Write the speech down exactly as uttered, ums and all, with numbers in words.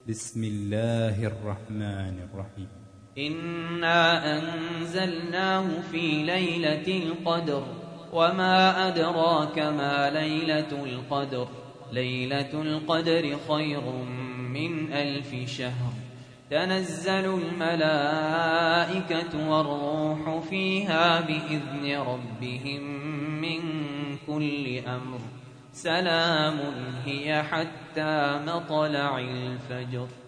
بسم الله الرحمن الرحيم. إنا أنزلناه في ليلة القدر وما أدراك ما ليلة القدر ليلة القدر خير من ألف شهر تنزل الملائكة والروح فيها بإذن ربهم من كل أمر سلام هي حتى مطلع الفجر.